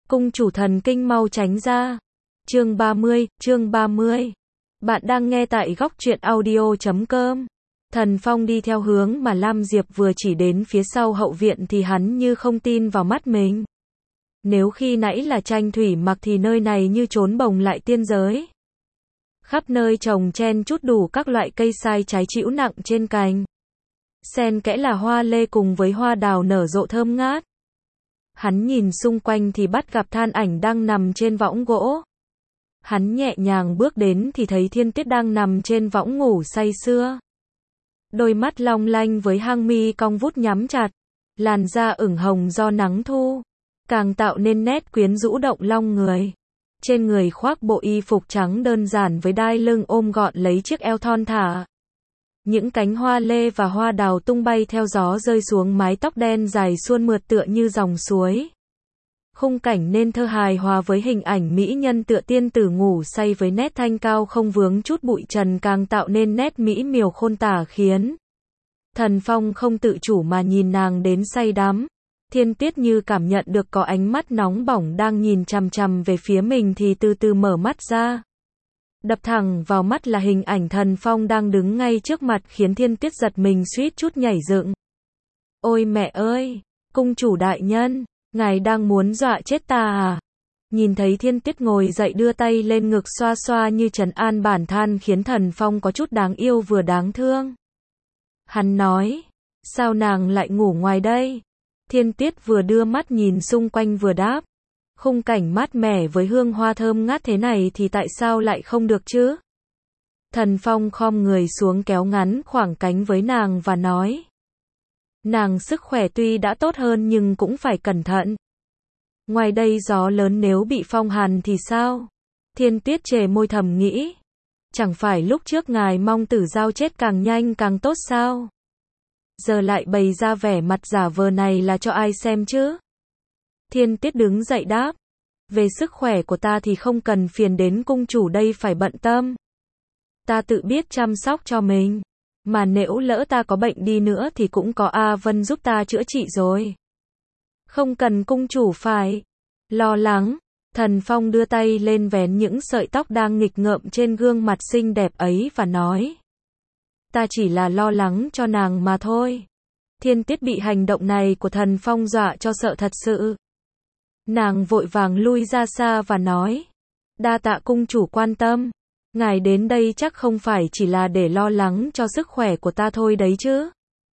Cung chủ thần kinh mau tránh ra. Chương 30. Bạn đang nghe tại góc truyện audio.com. Thần Phong đi theo hướng mà Lam Diệp vừa chỉ đến phía sau hậu viện thì hắn như không tin vào mắt mình. Nếu khi nãy là tranh thủy mặc thì nơi này như trốn bồng lại tiên giới. Khắp nơi trồng chen chúc đủ các loại cây sai trái chĩu nặng trên cành. Xen kẽ là hoa lê cùng với hoa đào nở rộ thơm ngát. Hắn nhìn xung quanh thì bắt gặp Than Ảnh đang nằm trên võng gỗ. Hắn nhẹ nhàng bước đến thì thấy Thiên Tiết đang nằm trên võng ngủ say sưa. Đôi mắt long lanh với hang mi cong vút nhắm chặt, làn da ửng hồng do nắng thu, càng tạo nên nét quyến rũ động lòng người. Trên người khoác bộ y phục trắng đơn giản với đai lưng ôm gọn lấy chiếc eo thon thả. Những cánh hoa lê và hoa đào tung bay theo gió rơi xuống mái tóc đen dài suôn mượt tựa như dòng suối. Khung cảnh nên thơ hài hòa với hình ảnh mỹ nhân tựa tiên tử ngủ say với nét thanh cao không vướng chút bụi trần càng tạo nên nét mỹ miều khôn tả khiến Thần Phong không tự chủ mà nhìn nàng đến say đắm. Thiên Tiết như cảm nhận được có ánh mắt nóng bỏng đang nhìn chằm chằm về phía mình thì từ từ mở mắt ra. Đập thẳng vào mắt là hình ảnh Thần Phong đang đứng ngay trước mặt khiến Thiên Tiết giật mình suýt chút nhảy dựng. Ôi mẹ ơi, cung chủ đại nhân, ngài đang muốn dọa chết ta à? Nhìn thấy Thiên Tiết ngồi dậy đưa tay lên ngực xoa xoa như trấn an bản thân khiến Thần Phong có chút đáng yêu vừa đáng thương. Hắn nói, sao nàng lại ngủ ngoài đây? Thiên Tiết vừa đưa mắt nhìn xung quanh vừa đáp. Khung cảnh mát mẻ với hương hoa thơm ngát thế này thì tại sao lại không được chứ? Thần Phong khom người xuống kéo ngắn khoảng cánh với nàng và nói. Nàng sức khỏe tuy đã tốt hơn nhưng cũng phải cẩn thận. Ngoài đây gió lớn nếu bị phong hàn thì sao? Thiên Tiết chề môi thầm nghĩ. Chẳng phải lúc trước ngài mong Tử Giao chết càng nhanh càng tốt sao? Giờ lại bày ra vẻ mặt giả vờ này là cho ai xem chứ? Thiên Tiết đứng dậy đáp. Về sức khỏe của ta thì không cần phiền đến cung chủ đây phải bận tâm. Ta tự biết chăm sóc cho mình. Mà nếu lỡ ta có bệnh đi nữa thì cũng có A Vân giúp ta chữa trị rồi. Không cần cung chủ phải lo lắng. Thần Phong đưa tay lên vén những sợi tóc đang nghịch ngợm trên gương mặt xinh đẹp ấy và nói. Ta chỉ là lo lắng cho nàng mà thôi. Thiên Tiết bị hành động này của Thần Phong dọa cho sợ thật sự. Nàng vội vàng lui ra xa và nói. Đa tạ cung chủ quan tâm. Ngài đến đây chắc không phải chỉ là để lo lắng cho sức khỏe của ta thôi đấy chứ.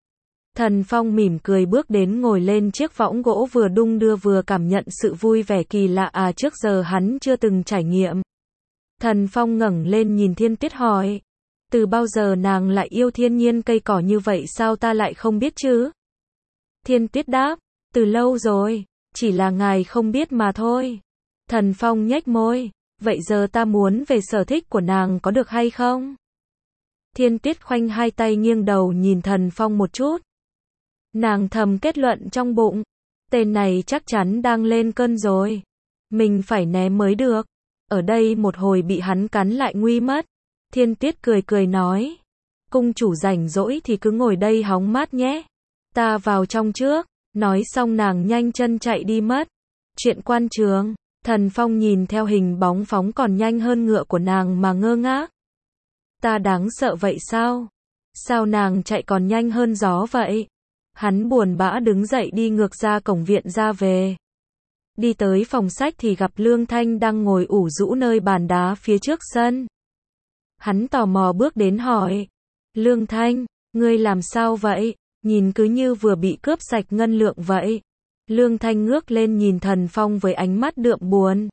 Thần Phong mỉm cười bước đến ngồi lên chiếc võng gỗ vừa đung đưa vừa cảm nhận sự vui vẻ kỳ lạ trước giờ hắn chưa từng trải nghiệm. Thần Phong ngẩng lên nhìn Thiên Tiết hỏi. Từ bao giờ nàng lại yêu thiên nhiên cây cỏ như vậy sao ta lại không biết chứ? Thiên Tiết đáp. Từ lâu rồi, chỉ là ngài không biết mà thôi. Thần Phong nhếch môi. Vậy giờ ta muốn về sở thích của nàng có được hay không? Thiên Tiết khoanh hai tay nghiêng đầu nhìn Thần Phong một chút. Nàng thầm kết luận trong bụng. Tên này chắc chắn đang lên cơn rồi. Mình phải né mới được. Ở đây một hồi bị hắn cắn lại nguy mất. Thiên Tiết cười nói. Cung chủ rảnh rỗi thì cứ ngồi đây hóng mát nhé. Ta vào trong trước. Nói xong nàng nhanh chân chạy đi mất. Chuyện quan trường. Thần Phong nhìn theo hình bóng phóng còn nhanh hơn ngựa của nàng mà ngơ ngác. Ta đáng sợ vậy sao? Sao nàng chạy còn nhanh hơn gió vậy? Hắn buồn bã đứng dậy đi ngược ra cổng viện ra về. Đi tới phòng sách thì gặp Lương Thanh đang ngồi ủ rũ nơi bàn đá phía trước sân. Hắn tò mò bước đến hỏi. Lương Thanh, ngươi làm sao vậy? Nhìn cứ như vừa bị cướp sạch ngân lượng vậy. Lương Thanh ngước lên nhìn Thần Phong với ánh mắt đượm buồn.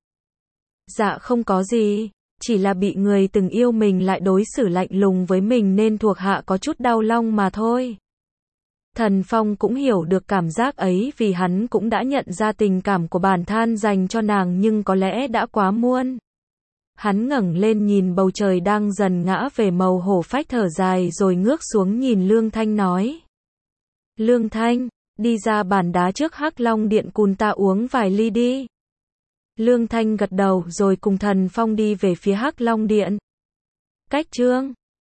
Dạ không có gì, chỉ là bị người từng yêu mình lại đối xử lạnh lùng với mình nên thuộc hạ có chút đau lòng mà thôi. Thần Phong cũng hiểu được cảm giác ấy vì hắn cũng đã nhận ra tình cảm của bản thân dành cho nàng nhưng có lẽ đã quá muộn. Hắn ngẩng lên nhìn bầu trời đang dần ngã về màu hổ phách thở dài rồi ngước xuống nhìn Lương Thanh nói. Lương Thanh, đi ra bàn đá trước Hắc Long Điện cùng ta uống vài ly đi. Lương Thanh gật đầu rồi cùng Thần Phong đi về phía Hắc Long Điện. Cách chương